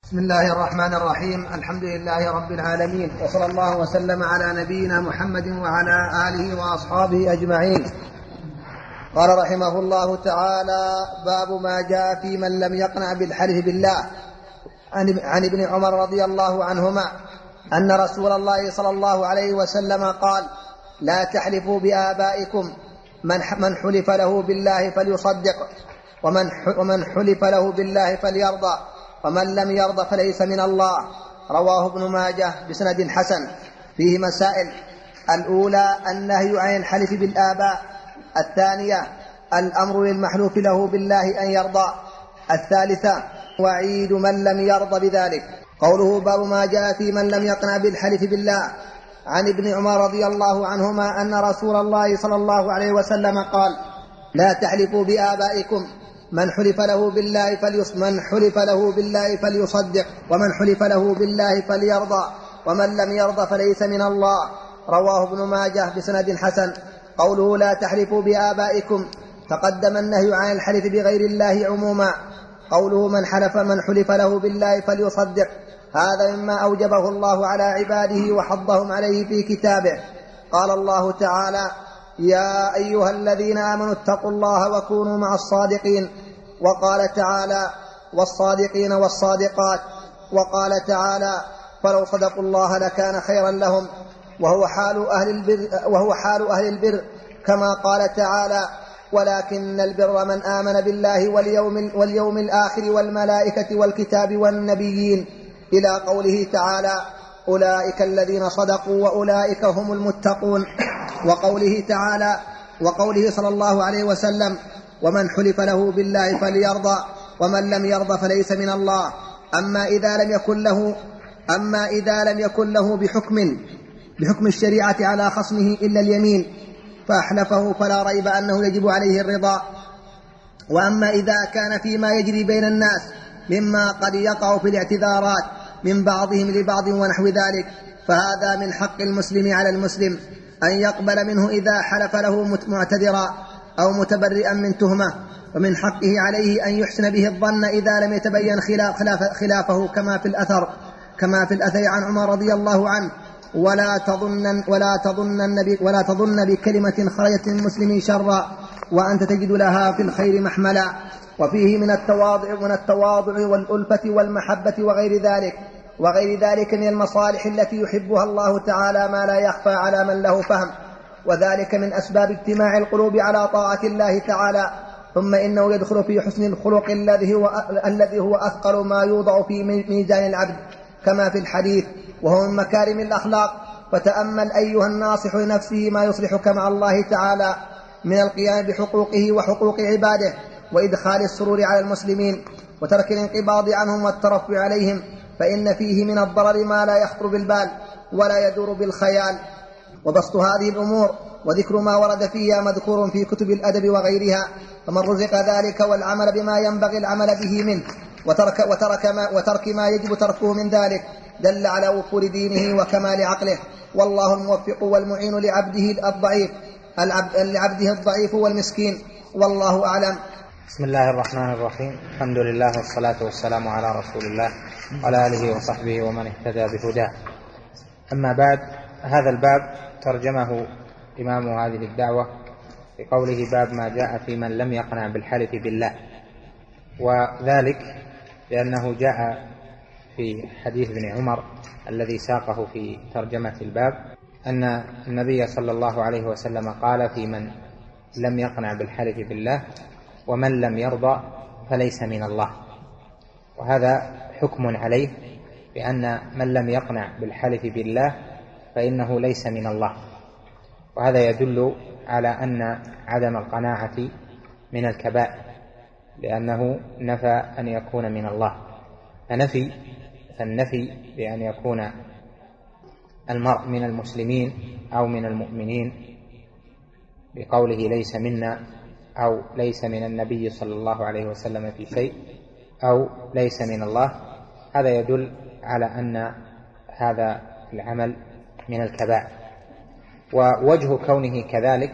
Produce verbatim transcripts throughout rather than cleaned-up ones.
بسم الله الرحمن الرحيم. الحمد لله رب العالمين، وصلى الله وسلم على نبينا محمد وعلى آله وأصحابه أجمعين. قال رحمه الله تعالى: باب ما جاء في من لم يقنع بالحلف بالله. عن ابن عمر رضي الله عنهما أن رسول الله صلى الله عليه وسلم قال: لا تحلفوا بآبائكم، من حلف له بالله فليصدق، ومن حلف له بالله فليرضى، ومن لم يرضى فليس من الله. رواه ابن ماجه بسند حسن. فيه مسائل: الأولى النهي عن الحلف بالآباء. الثانية الأمر للمحلوف له بالله أن يرضى. الثالثة وعيد من لم يرضى بذلك. قوله: باب ما جاء في من لم يقنع بالحلف بالله. عن ابن عمر رضي الله عنهما أن رسول الله صلى الله عليه وسلم قال: لا تحلفوا بآبائكم، من حلف له بالله فليص... من حلف له بالله فليصدق، ومن حلف له بالله فليرضى، ومن لم يرضى فليس من الله. رواه ابن ماجه بسند حسن. قوله: لا تحلفوا بآبائكم، تقدم النهي عن الحلف بغير الله عموما. قوله: من حلف من حلف له بالله فليصدق، هذا مما أوجبه الله على عباده وحضهم عليه في كتابه. قال الله تعالى: يا أيها الذين آمنوا اتقوا الله وكونوا مع الصادقين. وقال تعالى: والصادقين والصادقات. وقال تعالى: فلو صدقوا الله لكان خيرا لهم. وهو حال أهل البر, وهو حال أهل البر كما قال تعالى: ولكن البر من آمن بالله واليوم, واليوم الآخر والملائكة والكتاب والنبيين، إلى قوله تعالى: أولئك الذين صدقوا وأولئك هم المتقون. وقوله تعالى وقوله صلى الله عليه وسلم: ومن حلف له بالله فليرضى، ومن لم يرضى فليس من الله. أما إذا لم يكن له أما إذا لم يكن له بحكم بحكم الشريعة على خصمه إلا اليمين فأحلفه، فلا ريب أنه يجب عليه الرضا. وأما إذا كان فيما يجري بين الناس مما قد يقع في الاعتذارات من بعضهم لبعض ونحو ذلك، فهذا من حق المسلم على المسلم أن يقبل منه إذا حلف له معتذرا أو متبرئا من تهمة، ومن حقه عليه أن يحسن به الظن إذا لم يتبين خلاف خلافه، كما في الأثر كما في الأثر عن عمر رضي الله عنه: ولا تظن ولا تظن ولا تظن بكلمة خرجت من مسلم شرا وأنت تجد لها في الخير محملا. وفيه من التواضع من التواضع والألفة والمحبة وغير ذلك وغير ذلك من المصالح التي يحبها الله تعالى ما لا يخفى على من له فهم، وذلك من أسباب اجتماع القلوب على طاعة الله تعالى. ثم إنه يدخل في حسن الخلق الذي هو الذي هو أثقل ما يوضع في ميزان العبد، كما في الحديث، وهو من مكارم الأخلاق. فتأمل أيها الناصح لنفسه ما يصلحك مع الله تعالى من القيام بحقوقه وحقوق عباده، وإدخال السرور على المسلمين، وترك الانقباض عنهم والترفع عليهم، فإن فيه من الضرر ما لا يخطر بالبال ولا يدور بالخيال. وبسط هذه الأمور وذكر ما ورد فيها مذكور في كتب الأدب وغيرها، فمن رزق ذلك والعمل بما ينبغي العمل به منه وترك, وترك, ما, وترك ما يجب تركه من ذلك دل على وفور دينه وكمال عقله. والله الموفق والمعين لعبده الضعيف لعبده الضعيف والمسكين، والله أعلم. بسم الله الرحمن الرحيم. الحمد لله والصلاة والسلام على رسول الله وعلى آله وصحبه ومن اهتدى بهداه. أما بعد، هذا الباب ترجمه إمام هذه الدعوة بقوله: باب ما جاء في من لم يقنع بالحلف بالله. وذلك لأنه جاء في حديث ابن عمر الذي ساقه في ترجمة الباب أن النبي صلى الله عليه وسلم قال في من لم يقنع بالحلف بالله: ومن لم يرضى فليس من الله. وهذا حكم عليه بأن من لم يقنع بالحلف بالله فإنه ليس من الله. وهذا يدل على أن عدم القناعة من الكبائر، لأنه نفى أن يكون من الله. فنفي فالنفي بأن يكون المرء من المسلمين أو من المؤمنين بقوله ليس منا، أو ليس من النبي صلى الله عليه وسلم في شيء، أو ليس من الله، هذا يدل على أن هذا العمل من الكبائر. ووجه كونه كذلك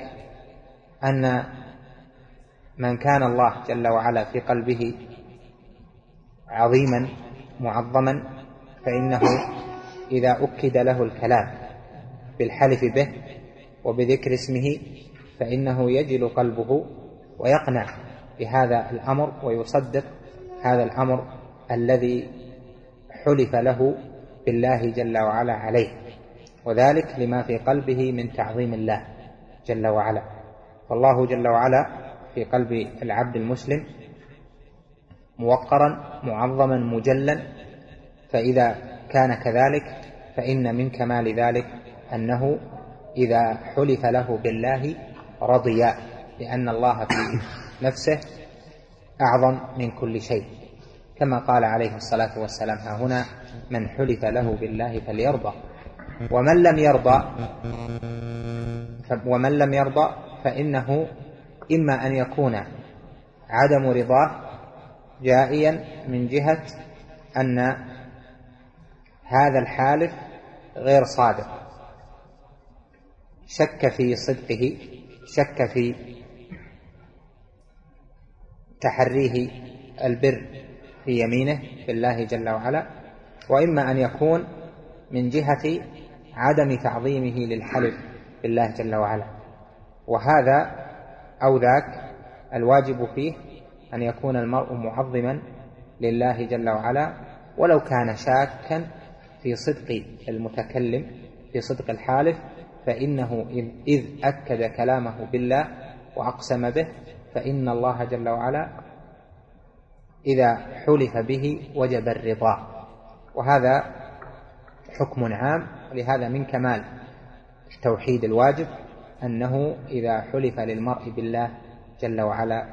أن من كان الله جل وعلا في قلبه عظيما معظما فإنه إذا أكد له الكلام بالحلف به وبذكر اسمه فإنه يجل قلبه ويقنع بهذا الأمر ويصدق هذا الأمر الذي حلف له بالله جل وعلا عليه، وذلك لما في قلبه من تعظيم الله جل وعلا. فالله جل وعلا في قلب العبد المسلم موقرا معظما مجلا، فإذا كان كذلك فإن من كمال ذلك أنه إذا حلف له بالله رضي، لأن الله في نفسه أعظم من كل شيء، كما قال عليه الصلاة والسلام: ها هنا من حلف له بالله فليرضى. ومن لم يرضى ومن لم يرضى فإنه إما أن يكون عدم رضاه جائيا من جهة أن هذا الحالف غير صادق، شك في صدقه، شك في تحريه البر في يمينه بالله جل وعلا، وإما أن يكون من جهة عدم تعظيمه للحلف بالله جل وعلا. وهذا أو ذاك الواجب فيه أن يكون المرء معظما لله جل وعلا، ولو كان شاكا في صدق المتكلم في صدق الحالف، فإنه إذ أكد كلامه بالله وأقسم به فإن الله جل وعلا إذا حلف به وجب الرضا. وهذا حكم عام، ولهذا من كمال التوحيد الواجب أنه إذا حلف للمرء بالله جل وعلا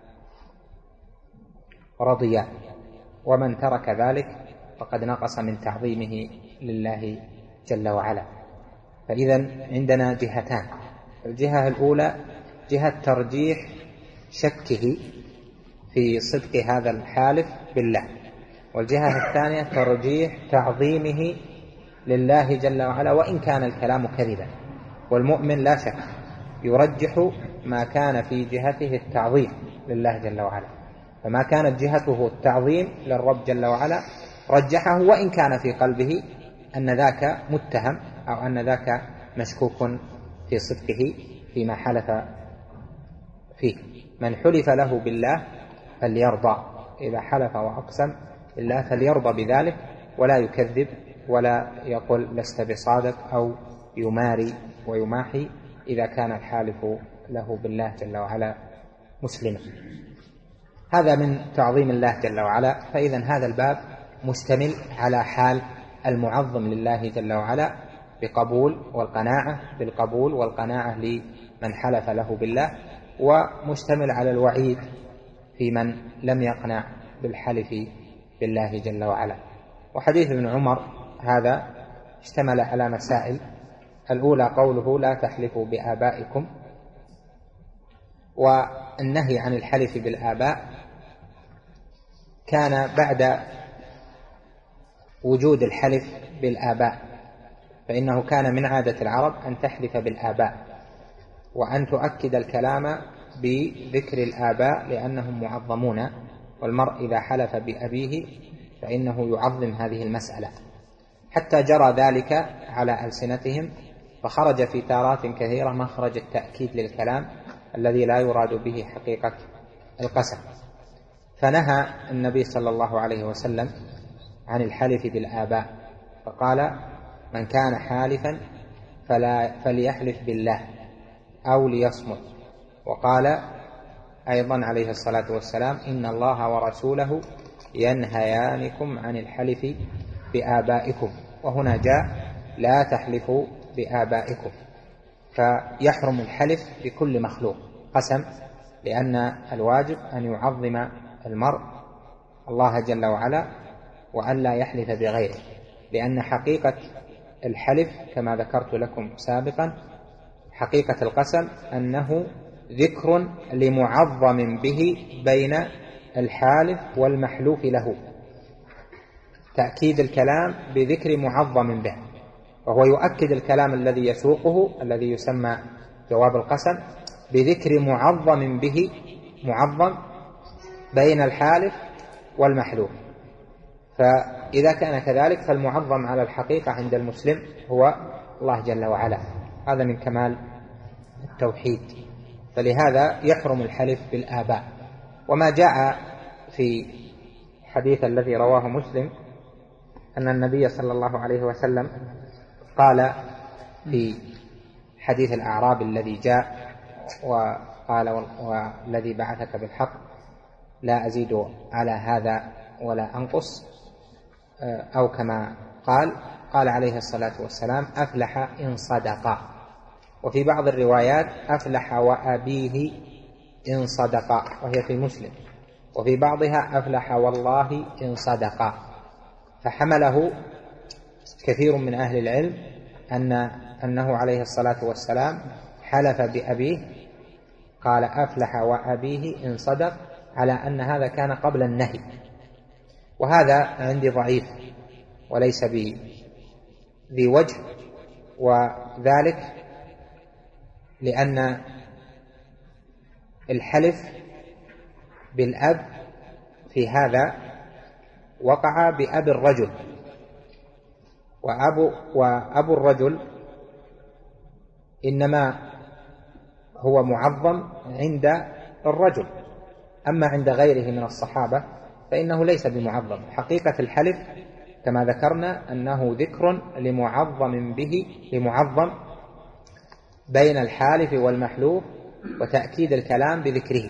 رضي، ومن ترك ذلك فقد نقص من تعظيمه لله جل وعلا. فإذا عندنا جهتان: الجهة الأولى جهة ترجيح شكه في صدق هذا الحالف بالله، والجهة الثانية ترجيح تعظيمه لله جل وعلا وإن كان الكلام كذبا. والمؤمن لا شك يرجح ما كان في جهته التعظيم لله جل وعلا، فما كانت جهته التعظيم للرب جل وعلا رجحه وإن كان في قلبه أن ذاك متهم أو أن ذاك مشكوك في صدقه فيما حلف فيه. من حلف له بالله فليرضى، إذا حلف وأقسم بالله فليرضى بذلك ولا يكذب ولا يقول لست بصادق أو يماري ويماحي إذا كان الحالف له بالله جل وعلا مسلما. هذا من تعظيم الله جل وعلا. فإذا هذا الباب مشتمل على حال المعظم لله جل وعلا بقبول والقناعة بالقبول والقناعة لمن حلف له بالله، ومشتمل على الوعيد في من لم يقنع بالحلف بالله جل وعلا. وحديث ابن عمر هذا اشتمل على مسائل: الأولى قوله لا تحلفوا بآبائكم، والنهي عن الحلف بالآباء كان بعد وجود الحلف بالآباء، فإنه كان من عادة العرب أن تحلف بالآباء وأن تؤكد الكلام بذكر الآباء لأنهم معظمون، والمرء إذا حلف بأبيه فإنه يعظم هذه المسألة، حتى جرى ذلك على ألسنتهم، فخرج في تارات كثيرة مخرج التأكيد للكلام الذي لا يراد به حقيقة القسم. فنهى النبي صلى الله عليه وسلم عن الحلف بالآباء، فقال: من كان حالفا فلا فليحلف بالله أو ليصمت. وقال أيضا عليه الصلاة والسلام: إن الله ورسوله ينهيانكم عن الحلف بآبائكم. وهنا جاء لا تحلفوا بآبائكم، فيحرم الحلف بكل مخلوق قسم، لأن الواجب أن يعظم المرء الله جل وعلا وأن لا يحلف بغيره، لأن حقيقة الحلف كما ذكرت لكم سابقا حقيقة القسم أنه ذكر لمعظم به بين الحالف والمحلوف له، تأكيد الكلام بذكر معظم به، وهو يؤكد الكلام الذي يسوقه الذي يسمى جواب القسم بذكر معظم به، معظم بين الحالف والمحلوف. ف إذا كان كذلك فالمعظم على الحقيقة عند المسلم هو الله جل وعلا، هذا من كمال التوحيد، فلهذا يحرم الحلف بالآباء. وما جاء في حديث الذي رواه مسلم أن النبي صلى الله عليه وسلم قال في حديث الأعراب الذي جاء وقال والذي بعثك بالحق لا أزيد على هذا ولا أنقص، أو كما قال قال عليه الصلاة والسلام أفلح إن صدقا، وفي بعض الروايات أفلح وأبيه إن صدقا وهي في مسلم، وفي بعضها أفلح والله إن صدقا، فحمله كثير من أهل العلم أن أنه عليه الصلاة والسلام حلف بأبيه قال أفلح وأبيه إن صدق، على أن هذا كان قبل النهي، وهذا عندي ضعيف وليس بذي وجه، وذلك لأن الحلف بالأب في هذا وقع بأب الرجل، وأبو, وأبو الرجل إنما هو معظم عند الرجل، أما عند غيره من الصحابة فإنه ليس بمعظم. حقيقة الحلف كما ذكرنا أنه ذكر لمعظم به لمعظم بين الحالف والمحلوف، وتأكيد الكلام بذكره،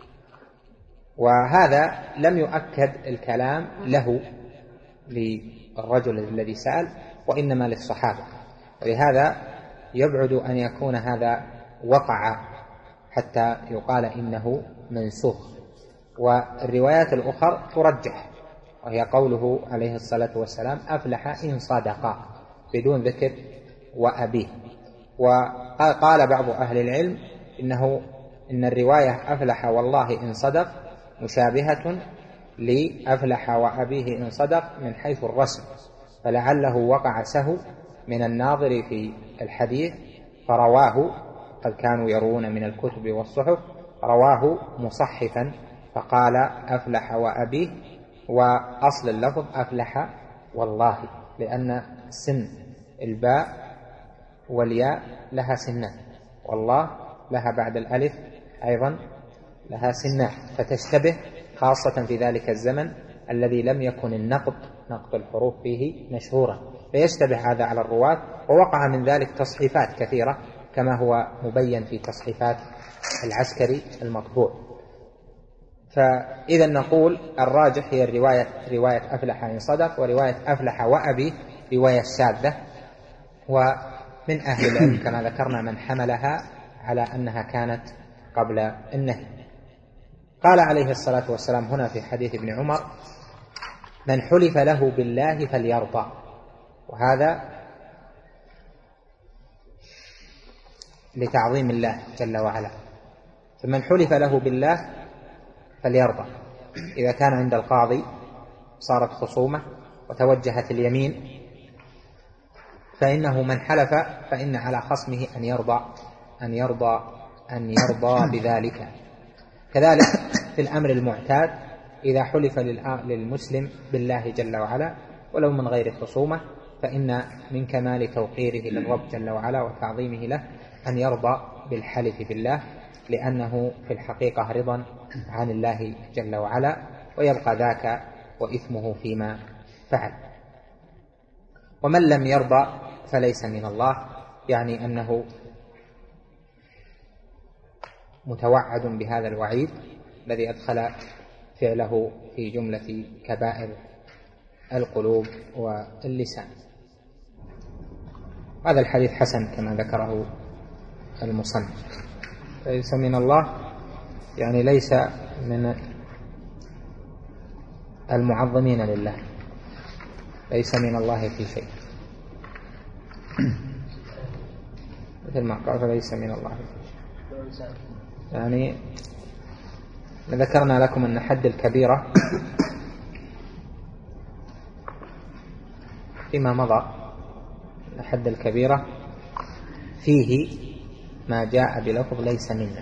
وهذا لم يؤكد الكلام له للرجل الذي سأل وإنما للصحابة، ولهذا يبعد أن يكون هذا وقع حتى يقال إنه منسوخ. والروايات الأخرى ترجح، وهي قوله عليه الصلاة والسلام أفلح إن صدقا بدون ذكر وأبيه. وقال بعض أهل العلم إنه إن الرواية أفلح والله إن صدق مشابهة لأفلح وأبيه إن صدق من حيث الرسم، فلعله وقع سهو من الناظر في الحديث فرواه، قد كانوا يروون من الكتب والصحف، رواه مصحفا فقال أفلح وأبيه، وأصل اللفظ أفلح والله، لأن سن الباء والياء لها سنان، والله لها بعد الألف أيضا لها سنان، فتشتبه خاصة في ذلك الزمن الذي لم يكن النقط نقط الحروف فيه مشهورا، فيشتبه هذا على الرواة، ووقع من ذلك تصحيفات كثيرة كما هو مبين في تصحيفات العسكري المطبوع. فإذا نقول الراجح هي الرواية رواية أفلح إن صدق، ورواية أفلح وأبي رواية شاذة، ومن أهل العلم كما ذكرنا من حملها على أنها كانت قبل النهي. قال عليه الصلاة والسلام هنا في حديث ابن عمر من حلف له بالله فليرضى، وهذا لتعظيم الله جل وعلا، فمن حلف له بالله فليرضى. إذا كان عند القاضي صارت خصومة وتوجهت اليمين، فإنه من حلف فإن على خصمه أن يرضى أن يرضى أن يرضى بذلك. كذلك في الأمر المعتاد إذا حلف للمسلم بالله جل وعلا ولو من غير خصومة، فإن من كمال توقيره للرب جل وعلا وتعظيمه له أن يرضى بالحلف بالله، لأنه في الحقيقة رضا عن الله جل وعلا، ويبقى ذاك وإثمه فيما فعل. ومن لم يرضى فليس من الله، يعني أنه متوعد بهذا الوعيد الذي أدخل فعله في جملة كبائر القلوب واللسان. هذا الحديث حسن كما ذكره المصنف. ليس من الله يعني ليس من المعظمين لله، ليس من الله في شيء، مثل ما قال فليس من الله في شيء. يعني ذكرنا لكم أن حد الكبيرة فيما مضى، حد الكبيرة فيه ما جاء بلفظ ليس منا،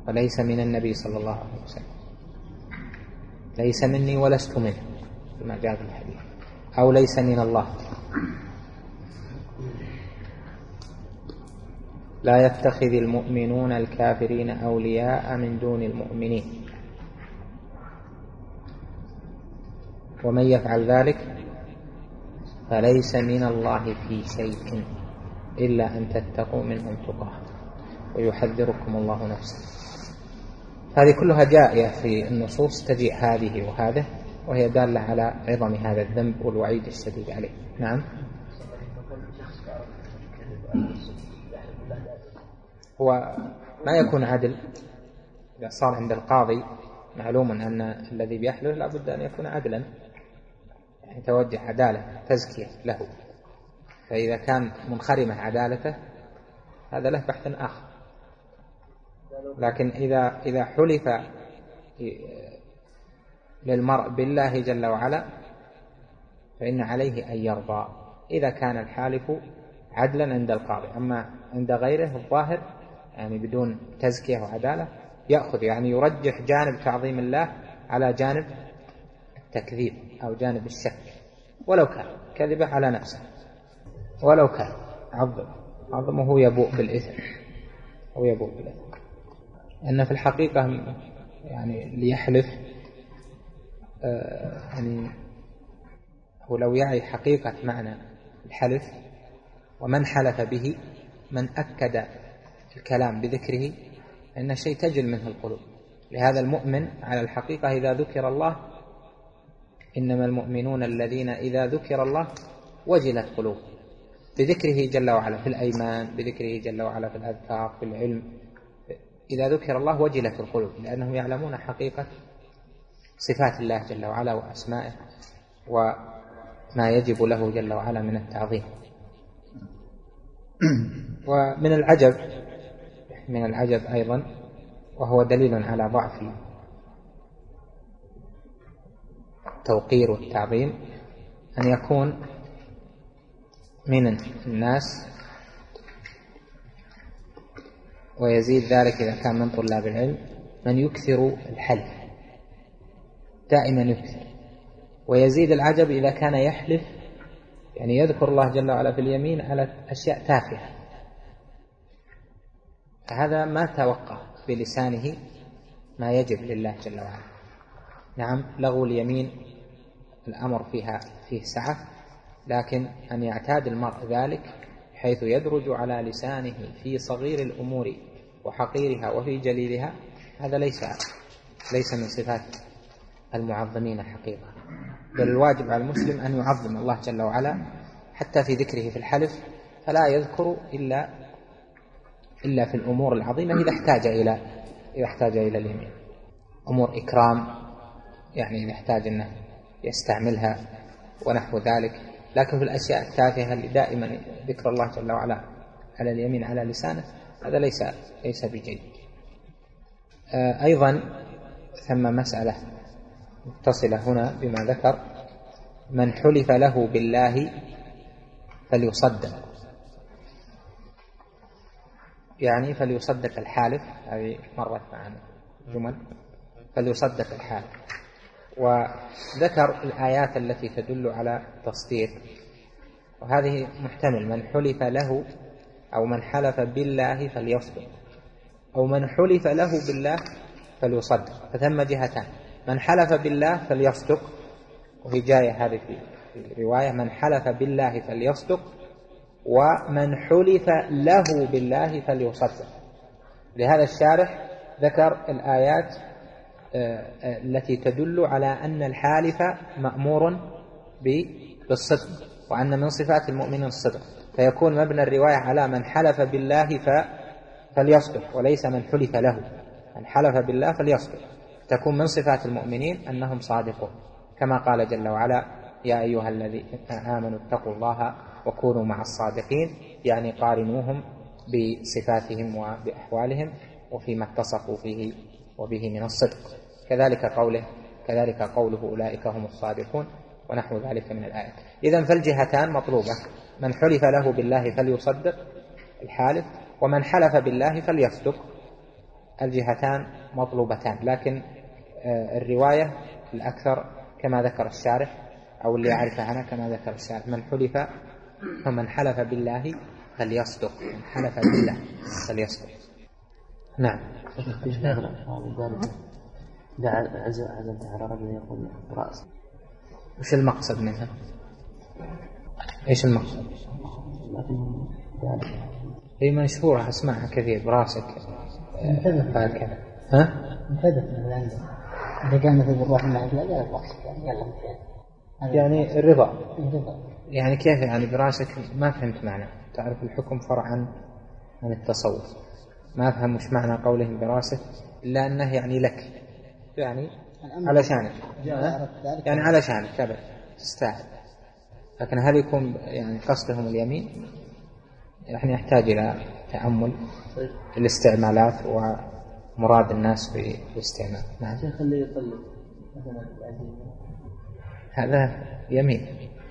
وليس من النبي صلى الله عليه وسلم، ليس مني ولست منه كما جاء في الحديث، أو ليس من الله. لا يتخذ المؤمنون الكافرين أولياء من دون المؤمنين، ومن يفعل ذلك فليس من الله في شيء إلا أن تتقوا منهم تقاه ويحذركم الله نفسه. هذه كلها جائية في النصوص، تجيء هذه وهذه، وهي دالة على عظم هذا الذنب والوعيد الشديد عليه. نعم. هو ما يكون عدل إذا صار عند القاضي، معلوم أن الذي بيحلف لا بد أن يكون عدلا، يعني توجه عدالة تزكية له، فإذا كان منخرمة عدالته هذا له بحث آخر. لكن إذا إذا حلف للمرء بالله جل وعلا فإن عليه أن يرضى إذا كان الحالف عدلا عند القاضي. أما عند غيره الظاهر يعني بدون تزكية وعدالة يأخذ، يعني يرجح جانب تعظيم الله على جانب التكذيب أو جانب الشك، ولو كان كذبه على نفسه، ولو كان عظم عظمه يبوء بالإثم أو يبوء بالإثم. أن في الحقيقة يعني ليحلف آه يعني هو لو يعي حقيقة معنى الحلف ومن حلف به، من أكد الكلام بذكره، إن شيء تجل منه القلوب. لهذا المؤمن على الحقيقة إذا ذكر الله، إنما المؤمنون الذين إذا ذكر الله وجلت قلوب، بذكره جل وعلا في الأيمان، بذكره جل وعلا في الأذكار، في العلم. إذا ذكر الله وجلت القلوب، لأنهم يعلمون حقيقة صفات الله جل وعلا وأسمائه وما يجب له جل وعلا من التعظيم. ومن العجب من العجب أيضا، وهو دليل على ضعف التوقير والتعظيم، أن يكون من الناس، ويزيد ذلك إذا كان من طلاب العلم، من يكثر الحلف دائما يكثر، ويزيد العجب إذا كان يحلف يعني يذكر الله جل وعلا في اليمين على أشياء تافهة، فهذا ما توقع بلسانه ما يجب لله جل وعلا. نعم لغو اليمين الأمر فيها فيه سعة، لكن أن يعتاد المرء ذلك حيث يدرج على لسانه في صغير الأمور وحقيرها وفي جليلها، هذا ليس ليس من صفات المعظمين حقيقة. بل الواجب على المسلم أن يعظم الله جل وعلا حتى في ذكره في الحلف، فلا يذكر إلا إلا في الأمور العظيمة إذا احتاج إلى إذا احتاج إلى اليمين، أمور إكرام يعني إذا احتاج أنه يستعملها ونحو ذلك. لكن في الأشياء التافهة اللي دائما ذكر الله جل وعلا على اليمين على لسانه، هذا ليس ليس بجيد. أيضا ثم مسألة متصلة هنا بما ذكر، من حلف له بالله فليصدق، يعني فليصدق الحالف، هذه مرت معنا جمل، فليصدق الحالف. وذكر الآيات التي تدل على تصديق، وهذه محتمل، من حلف له أو من حلف بالله فليصدق، أو من حلف له بالله فليصدق، فثم جهتان، من حلف بالله فليصدق، وهي جاية هذه في رواية من حلف بالله فليصدق، ومن حلف له بالله فليصدق. لهذا الشارح ذكر الآيات التي تدل على أن الحالف مأمور بالصدق، وأن من صفات المؤمنين الصدق، فيكون مبنى الرواية على من حلف بالله فليصدق، وليس من حلف له. من حلف بالله فليصدق، تكون من صفات المؤمنين أنهم صادقون، كما قال جل وعلا يا أيها الذين آمنوا اتقوا الله وكونوا مع الصادقين، يعني قارنوهم بصفاتهم وبأحوالهم وفيما اتصفوا فيه وبه من الصدق. كذلك قوله كذلك قوله أولئك هم الصادقون ونحو ذلك من الآيات. إذن فالجهتان مطلوبة، من حلف له بالله فليصدق الحالف، ومن حلف بالله فليصدق الجهتان مطلوبتان، لكن الرواية الأكثر كما ذكر الشارح أو اللي أعرفه أنا كما ذكر الشارح: من حلف فمن حلف بالله فليصدق، من حلف بالله فليصدق. نعم. إذا عزمت على رجل يقول برأس، وش المقصد منها؟ إيش المقصد؟ هي منشورة أسمعها كثير، براسك هكذا. ها؟ مفيدة من عنده. إذا كان مثل الروح من عند الله لا براسك يعني يلا يعني. يعني الرضا. يعني كيف يعني براسك؟ ما فهمت معنى. تعرف الحكم فرعا عن التصوف، ما أفهم وش معنى قولهم براسك إلا أنه يعني لك، يعني على شانك، يعني على شانك كبر تستاهل. لكن هل يكون يعني قصدهم اليمين؟ يعني يحتاج إلى تأمل في الاستعمالات ومراد الناس في الاستعمال. نعم. شيخ اللي يطلق هذا يمين.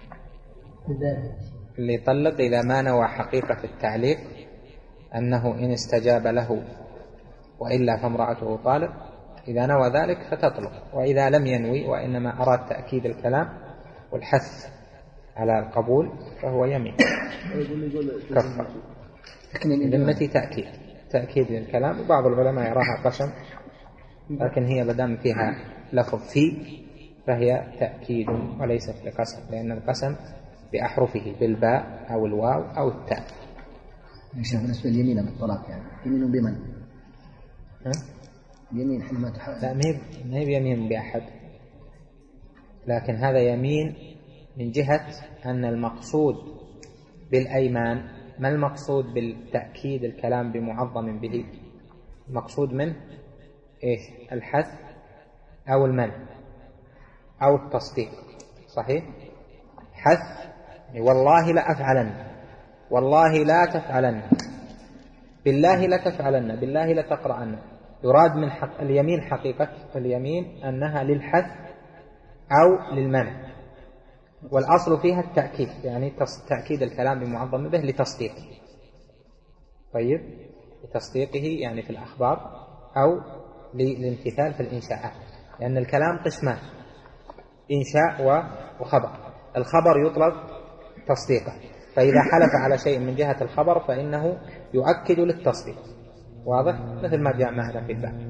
اللي يطلق إذا ما نوى حقيقة التعليق أنه إن استجاب له وإلا فامرأته طالق، إذا نوى ذلك فتطلق، وإذا لم ينوي وإنما أراد تأكيد الكلام والحث على القبول فهو يمين كفر. ذمتي تأكيد تأكيد للكلام، وبعض العلماء يراها قسم، لكن هي بدام فيها لفظ في فهي تأكيد وليست بقسم، لأن القسم بأحرفه بالباء أو الواو أو التاء. شيخ بالنسبة لليمين بالطلاق يعني يمين بمن؟ ها؟ يمين حينما تحقق. لا، ما هي بيمين بأحد، لكن هذا يمين من جهة أن المقصود بالأيمان، ما المقصود بالتأكيد الكلام بمعظم به؟ المقصود منه إيش؟ الحث أو المنع أو التصديق. صحيح؟ حث والله لا أفعلن، والله لا تفعلن، بالله لا تفعلن، بالله لا تقرأن. يراد من حق اليمين حقيقة اليمين أنها للحث أو للمنع، والأصل فيها التأكيد، يعني تأكيد الكلام بمعظم به لتصديقه. طيب، لتصديقه يعني في الأخبار أو للامتثال في الإنشاءات، لأن الكلام قسمان: إنشاء وخبر. الخبر يطلب تصديقه، فإذا حلف على شيء من جهة الخبر فإنه يؤكد للتصديق، واضح؟ مثل ما جاء معنا في الباب.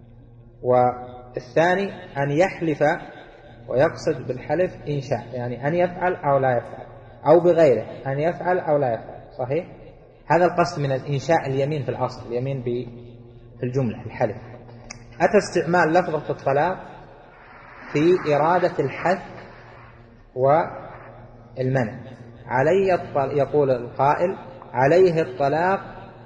والثاني أن يحلف ويقصد بالحلف إنشاء، يعني أن يفعل أو لا يفعل، أو بغيره أن يفعل أو لا يفعل. صحيح؟ هذا القصد من الإنشاء اليمين في الأصل، اليمين في الجملة الحلف. أتى استعمال لفظة الطلاق في إرادة الحث والمنع. علي الطلاق، يقول القائل عليه الطلاق،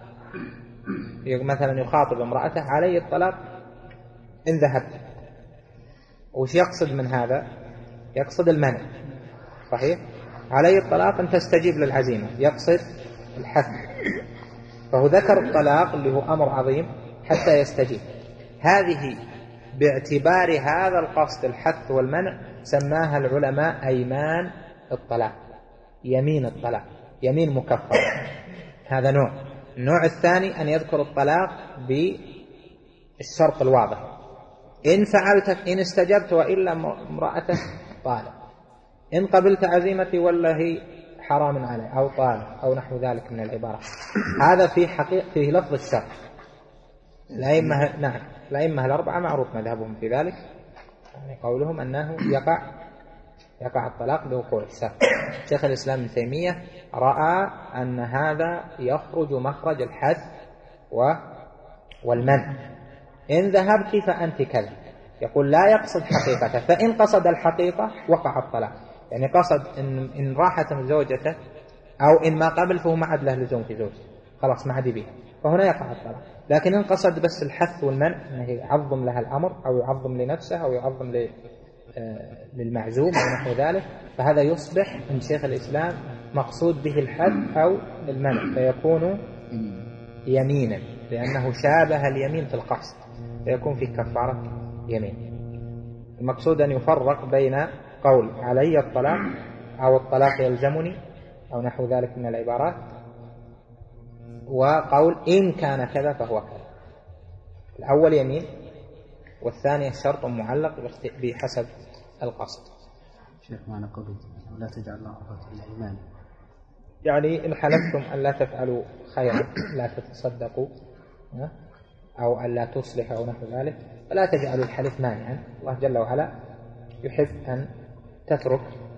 مثلا يخاطب امرأته: علي الطلاق إن ذهبت. وش يقصد من هذا؟ يقصد المنع. صحيح؟ علي الطلاق أن تستجيب للعزيمة، يقصد الحث. فهو ذكر الطلاق اللي هو أمر عظيم حتى يستجيب. هذه باعتبار هذا القصد الحث والمنع سماها العلماء أيمان الطلاق، يمين الطلاق، يمين مكفر. هذا نوع. النوع الثاني أن يذكر الطلاق بالشرط الواضح: إن فعلت، إن استجبت وإلا امرأته طالق، إن قبلت عزيمتي ولا هي حرام علي أو طالق أو نحو ذلك من العبارة. هذا في حقيقة في لفظ الشرط. الأئمة نعم الأئمة الأربعة معروف مذهبهم في ذلك، يعني قولهم أنه يقع يقع الطلاق بوقوع الشرط. شيخ الإسلام ابن تيمية رأى أن هذا يخرج مخرج الحث والمنع. إن ذهبت فأنت كذا، يقول لا يقصد حقيقته، فإن قصد الحقيقة وقع الطلاق، يعني قصد إن, إن راحت زوجته أو إن ما قبل فهو ما عاد له لزوم في زوجته، خلاص ما عاد بها، فهنا يقع الطلاق. لكن إن قصد بس الحث والمنع، أنه يعظم لها الأمر أو يعظم لنفسه أو يعظم للمعزوم أو نحو ذلك، فهذا يصبح من شيخ الإسلام مقصود به الحث أو المنع، فيكون يمينا لأنه شابه اليمين في القصد، فيكون في كفارة يمين. المقصود أن يفرق بين قول علي الطلاق أو الطلاق يلزمني أو نحو ذلك من العبارات، وقول إن كان كذا فهو كذا. الأول يمين، والثاني شرط معلق بحسب القصد. شيخ معنى قولي لا تجعل الله عرضة للأيمان، يعني إن حلفتم أن لا تفعلوا خيرا، لا تتصدقوا أو أن لا تصلحوا أو نحو ذلك، فلا تجعلوا الحلف مانعا. الله جل وعلا يحب أن تترك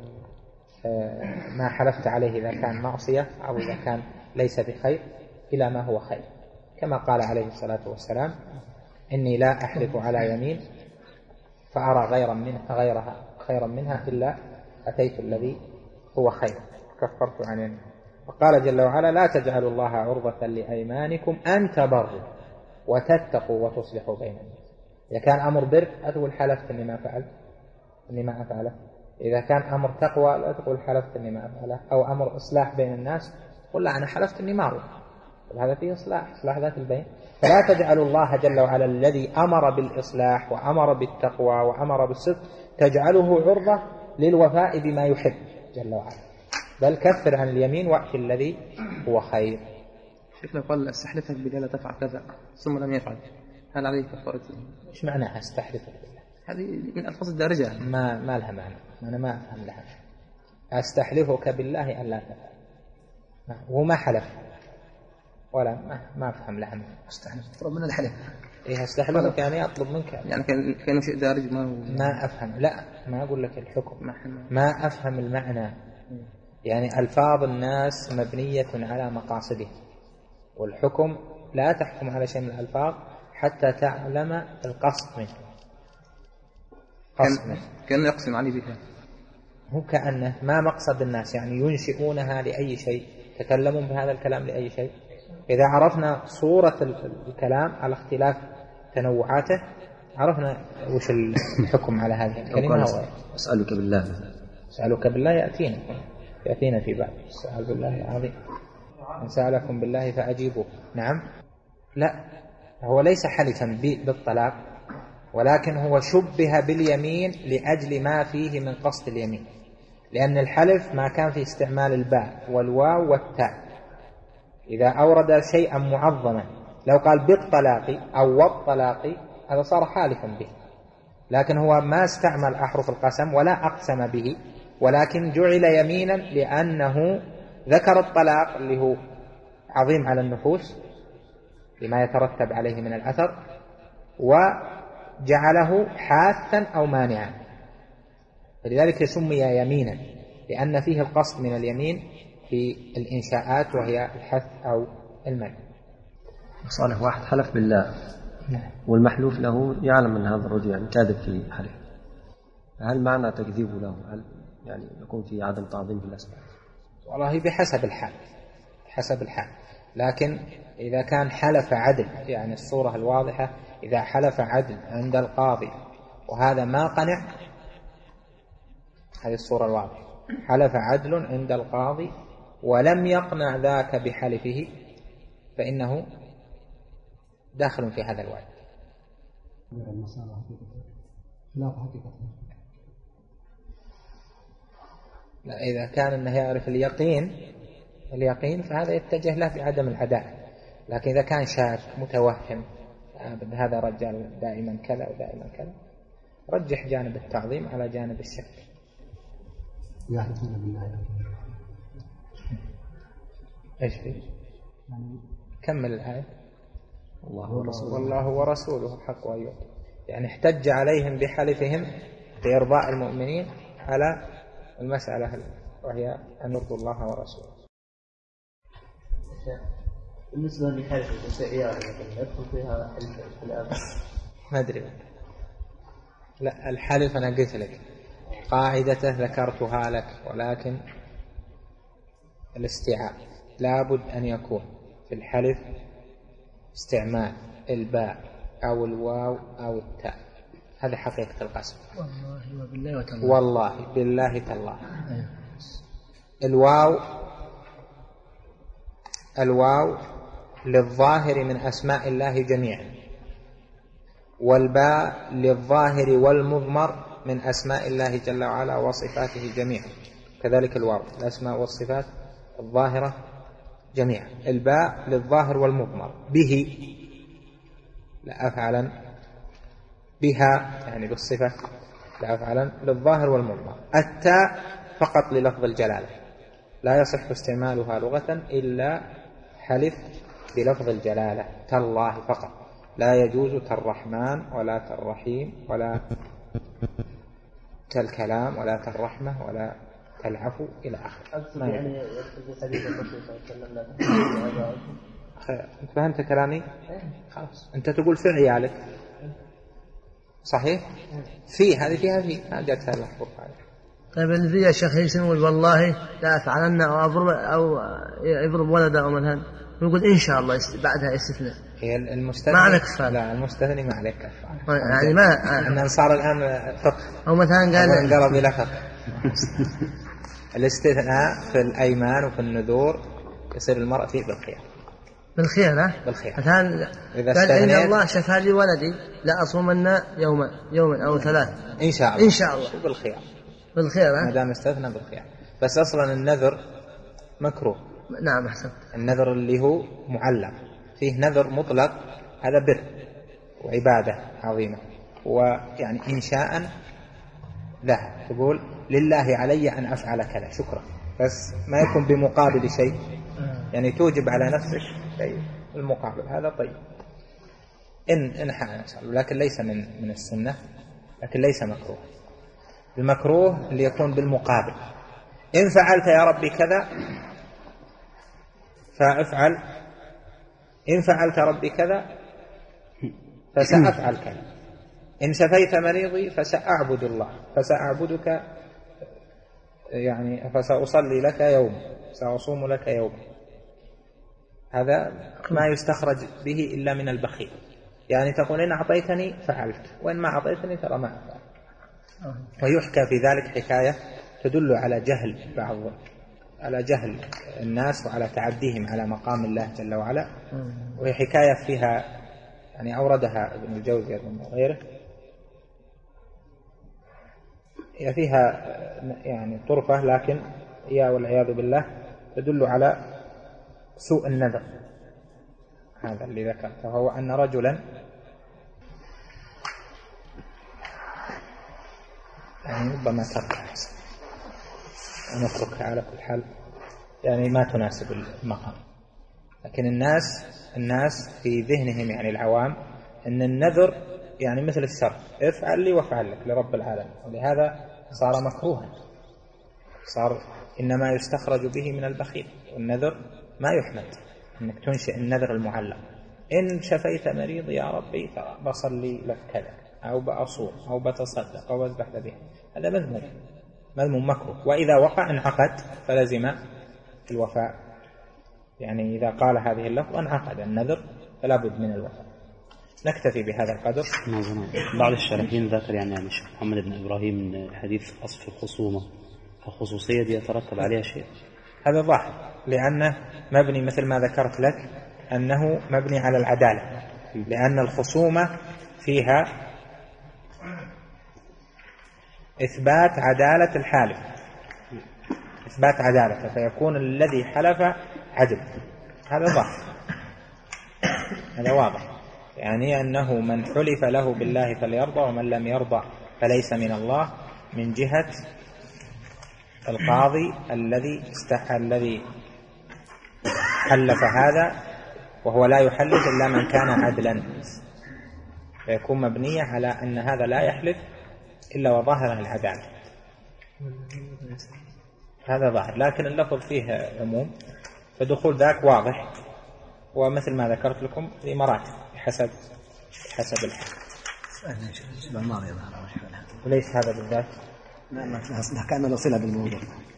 ما حلفت عليه إذا كان معصية أو إذا كان ليس بخير إلى ما هو خير، كما قال عليه الصلاة والسلام: إني لا أحلف على يمين فأرى غيرا منها غيرها خيرا منها إلا أتيت الذي هو خير كفرت عن يمين. وقال جل وعلا: لا تجعلوا الله عرضة لأيمانكم أن تبروا وتتقوا وتصلحوا بين الناس. إذا كان أمر بر أتقول حلفت إني ما فعلت إني ما أفعله. إذا كان أمر تقوى لا تقول حلفت إني ما أفعله. أو أمر إصلاح بين الناس قل لا أنا حلفت إني ما أروح، هذا فيه إصلاح إصلاح ذات البين. فلا تجعلوا الله جل وعلا الذي أمر بالإصلاح وأمر بالتقوى وأمر بالصدق تجعله عرضة للوفاء بما يحب جل وعلا، بل كفر عن اليمين وأتي الذي هو خير. شيخ لو قال استحلفك بالله لا تفعل كذا ثم لم يفعل، هل عليه كفارة؟ إيش معنى استحلفك بالله؟ هذه من ألفاظ الدارجة، ما ما لها معنى، أنا ما أفهم لها. أستحلفك بالله أن لا تفعل، هو ما حلف ولا ما ما أفهم لها معنى. استحلف طلب من الحلف. إيه استحلفك يعني أطلب منك، يعني كان كان شيء دارج ما هو. ما أفهم، لا ما أقول لك الحكم، ما أفهم المعنى. يعني ألفاظ الناس مبنية على مقاصدها، والحكم لا تحكم على شيء من الألفاظ حتى تعلم القصد منه. قصد منه كأنه يقسم عليه بها، هو كأنه ما مقصد الناس، يعني ينشئونها لأي شيء، تكلمون بهذا الكلام لأي شيء. إذا عرفنا صورة الكلام على اختلاف تنوعاته عرفنا وش الحكم على هذه الكلمة. أسألك بالله، أسألك بالله يأتينا يأتينا في بعض السؤال بالله العظيم، إن سألكم بالله فأجيبوه. نعم، لا هو ليس حلفا بالطلاق، ولكن هو شبه باليمين لأجل ما فيه من قصد اليمين، لأن الحلف ما كان في استعمال الباء والواو والتاء. إذا أورد شيئا معظما لو قال بالطلاق أو والطلاق هذا صار حالفا به، لكن هو ما استعمل أحرف القسم ولا أقسم به، ولكن جعل يمينا لأنه ذكر الطلاق اللي هو عظيم على النفوس لما يترتب عليه من الأثر، وجعله حاثا أو مانعا، فلذلك سمي يمينا لأن فيه القصد من اليمين في الإنشاءات وهي الحث أو المنع. صالح واحد حلف بالله والمحلوف له يعلم من هذا الرجل يعني كاذب في حلف، هل معنى تكذيبه له هل يعني يكون في عدم تعظيم في الأسباب؟ والله بحسب الحال، حسب الحال. لكن إذا كان حلف عدل، يعني الصورة الواضحة إذا حلف عدل عند القاضي وهذا ما قنع، هذه الصورة الواضحة، حلف عدل عند القاضي ولم يقنع ذاك بحلفه فإنه داخل في هذا الوعد. لا، إذا كان أنه يعرف اليقين اليقين فهذا يتجه له بعدم العدالة، لكن إذا كان شاك متوهم هذا رجال دائما كذا ودائما كذا، رجح جانب التعظيم على جانب الشك. يحلفون بالله ايش فيه؟ كمل الآية. الله ورسوله والله ورسوله حق أن يؤتى، يعني احتج عليهم بحلفهم بإرضاء المؤمنين على المسألة وهي أن يرضوا الله ورسوله. بالنسبة لحلف السيارة يدخل فيها حلف الأب؟ ما أدري، لا الحلف أنا قلت لك قاعدته ذكرتها لك، ولكن الاستيعاب لابد أن يكون في الحلف استعمال الباء أو الواو أو التاء، هذا حقيقة القسم. والله وبالله وتالله. والله بالله تالله. الواو الواو للظاهر من أسماء الله جميعا، والباء للظاهر والمضمر من أسماء الله جل وعلا وصفاته جميعا، كذلك الواو الأسماء والصفات الظاهرة جميعا. الباء للظاهر والمضمر به لأفعلا بها يعني بالصفة لأفعلا للظاهر والمضمر. التاء فقط للفظ الجلالة، لا يصح استعمالها لغة إلا حلف بلفظ الجلالة، تالله فقط، لا يجوز تالرحمن ولا تالرحيم ولا تالكلام ولا تالرحمة ولا تالعفو إلى آخره. يعني حديث الرسول صلى الله عليه وسلم. أنت فهمت كلامي؟ خلاص أنت تقول في عيالك صحيح؟ في هذه فيها في ما جاءت هذا الحروف عليه. طيب اللي فيها الشيخ يقول والله لا أفعلن أو أضرب أو يضرب ولده أو مثلا يقول إن شاء الله بعدها استثناء. هي المستثنى ما عليك كفارة. لا المستثنى ما عليك كفارة. يعني ما أن صار الآن فقه أو مثلا قال انقلب إلى فقه. الاستثناء في الأيمان وفي النذور يصير المرء فيه بالخيار. بالخيار ها؟ بالخيار. مثلا قال إن الله شفى لي ولدي لا أصومن يوما يوما أو ثلاث إن شاء الله. إن شاء الله. بالخيار. بالخيار ها؟ ما دام استثنى بالخيار. بس أصلا النذر مكروه. نعم أحسن. النذر اللي هو معلق فيه نذر مطلق هذا بر وعبادة عظيمة، ويعني إنشاء له تقول لله علي أن أفعل كذا شكرا، بس ما يكون بمقابل شيء، يعني توجب على نفسك شيء المقابل، هذا طيب إن إن حال، لكن ليس من من السنة، لكن ليس مكروه. المكروه اللي يكون بالمقابل، إن فعلت يا ربي كذا فأفعل، إن فعلت ربي كذا فسأفعل كذا، إن شفيت مريضي فسأعبد الله فسأعبدك يعني فسأصلي لك يوم سأصوم لك يوم. هذا ما يستخرج به إلا من البخيل، يعني تقول إن أعطيتني فعلت وإن ما أعطيتني ترى ما أفعل. ويحكى في ذلك حكاية تدل على جهل بعض على جهل الناس وعلى تعديهم على مقام الله جل وعلا، وهي حكاية فيها يعني أوردها ابن الجوزي وغيره، هي فيها يعني طرفة لكن هي والعياذ بالله تدل على سوء النذر. هذا اللي ذكرته هو أن رجلا يعني ربما تركها ونتركها على كل حال، يعني ما تناسب المقام. لكن الناس الناس في ذهنهم يعني العوام أن النذر يعني مثل الشرط، افعل لي وافعل لك لرب العالمين، ولهذا صار مكروها، صار إنما يستخرج به من البخيل. والنذر ما يحمد أنك تنشئ النذر المعلق، إن شفيت مريضي يا ربي بصلي لك كذا أو بأصوم أو بتصدق أو أذبح ذبيحة، هذا مذموم مذموم مكروه. وإذا وقع انعقد فلزم الوفاء، يعني إذا قال هذه اللفظ انعقد النذر فلا بد من الوفاء. نكتفي بهذا القدر. بعض الشارحين ذكر يعني يعني الشيخ محمد بن إبراهيم من حديث أصف الخصومة، فالخصوصية دي يترتب عليها شيء؟ هذا ظاهر لأنه مبني مثل ما ذكرت لك أنه مبني على العدالة، لأن الخصومة فيها إثبات عدالة الحالف، إثبات عدالته، فيكون الذي حلف عدل. هذا ظاهر، هذا واضح، يعني أنه من حلف له بالله فليرضى ومن لم يرضى فليس من الله، من جهة القاضي الذي استحى الذي حلف هذا، وهو لا يحلف إلا من كان عدلا، فيكون مبنية على أن هذا لا يحلف إلا وظاهره العدالة. هذا ظاهر، لكن اللفظ فيه عموم، فدخول ذاك واضح، ومثل ما ذكرت لكم في مراتب حسب حسب الحال. وليس هذا بالذات لا ما كان له صلة بالموضوع.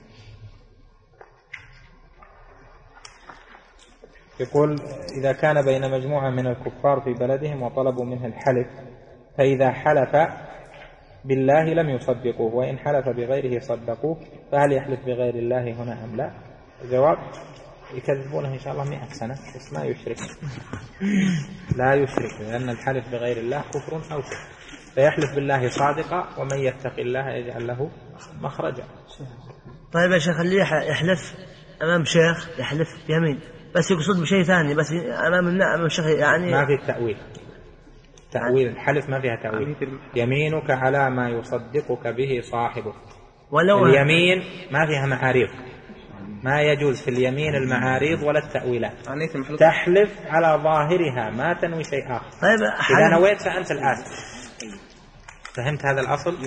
يقول إذا كان بين مجموعة من الكفار في بلدهم وطلبوا منه الحلف، فإذا حلف بالله لم يصدقوه، وإن حلف بغيره صدقوه، فهل يحلف بغير الله هنا أم لا؟ الجواب يكذبونه إن شاء الله مئة سنة، بس ما يشرك، لا يشرك، لأن الحلف بغير الله كفر أو شرك، فيحلف بالله صادقا، ومن يتق الله يجعل له مخرجا. طيب يا شيخ اللي يحلف أمام شيخ يحلف يمين بس يقصد بشيء ثاني، بس أمام أمام الشيخ يعني ما في التأويل، تأويل الحلف ما فيها تأويل. يمينك على ما يصدقك به صاحبك. اليمين ما فيها معاريض، ما يجوز في اليمين المعاريض ولا التأويلات. تحلف على ظاهرها ما تنوي شيء آخر. إذا نويت فأنت الآثم. فهمت هذا الأصل؟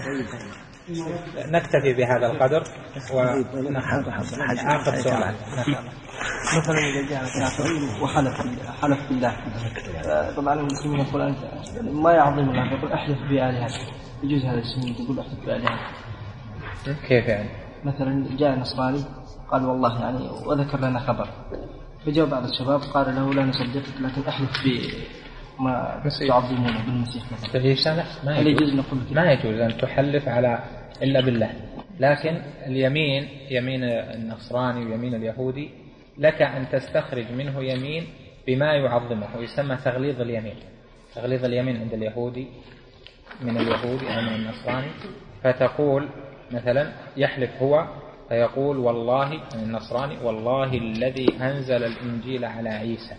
نكتفي بهذا القدر ونأخذ آخر سؤال. مثلا إذا جاء كافر وحلف حلف بالله، طبعا المسلمين يقول ما يعظم الله، يقول أحلف بآلهتك، يجوز هذا الشيء تقول أحلف بآلهتك؟ كيف يعني؟ مثلا جاء نصراني قال والله يعني وذكر لنا خبر، فجاء بعض الشباب قال له لا نصدقك لكن أحلف بما تعظمونه بالمسيح مثلا. ما يجوز, ما يجوز أن تحلف على إلا بالله. لكن اليمين يمين النصراني ويمين اليهودي لك أن تستخرج منه يمين بما يعظمه، ويسمى تغليظ اليمين. تغليظ اليمين عند اليهودي من اليهودي أو من النصراني، فتقول مثلا يحلف هو فيقول والله النصراني والله الذي أنزل الإنجيل على عيسى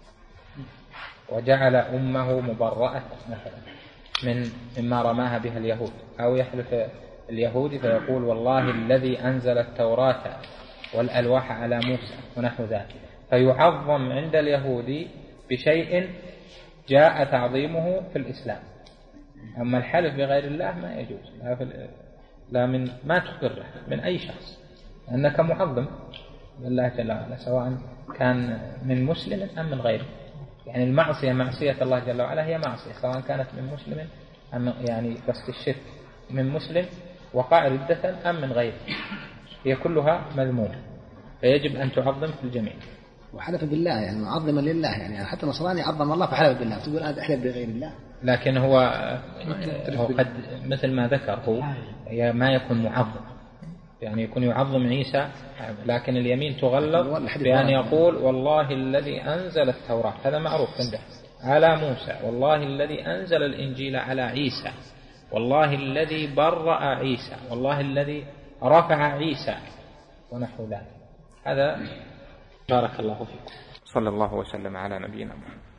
وجعل أمه مبرأة مثلا من مما رماها بها اليهود. أو يحلف اليهودي فيقول والله الذي أنزل التوراة والألواح على موسى ونحو ذلك، فيعظم عند اليهودي بشيء جاء تعظيمه في الإسلام. أما الحلف بغير الله ما يجوز، لا, في لا من ما تقره من أي شخص، أنك معظم لله جل وعلا سواء كان من مسلم أم من غيره. يعني المعصية معصية الله جل وعلا هي معصية سواء كانت من مسلم أم يعني بس الشرك من مسلم وقع ردة أم من غيره، هي كلها مذمومة، فيجب أن تعظم في الجميع. وحلف بالله يعني معظما لله، يعني حتى نصراني عظم الله فحلف بالله، تقول أنا أحلف بغير الله. لكن هو, هو قد مثل ما ذكر هو ما يكون معظم، يعني يكون يعظم عيسى، لكن اليمين تغلظ بأن يقول والله الذي أنزل التوراة، هذا معروف عنده، على موسى، والله الذي أنزل الإنجيل على عيسى، والله الذي برأ عيسى، والله الذي رفع عيسى ونحو ذلك. هذا بارك الله فيكم. صلى الله وسلم على نبينا محمد.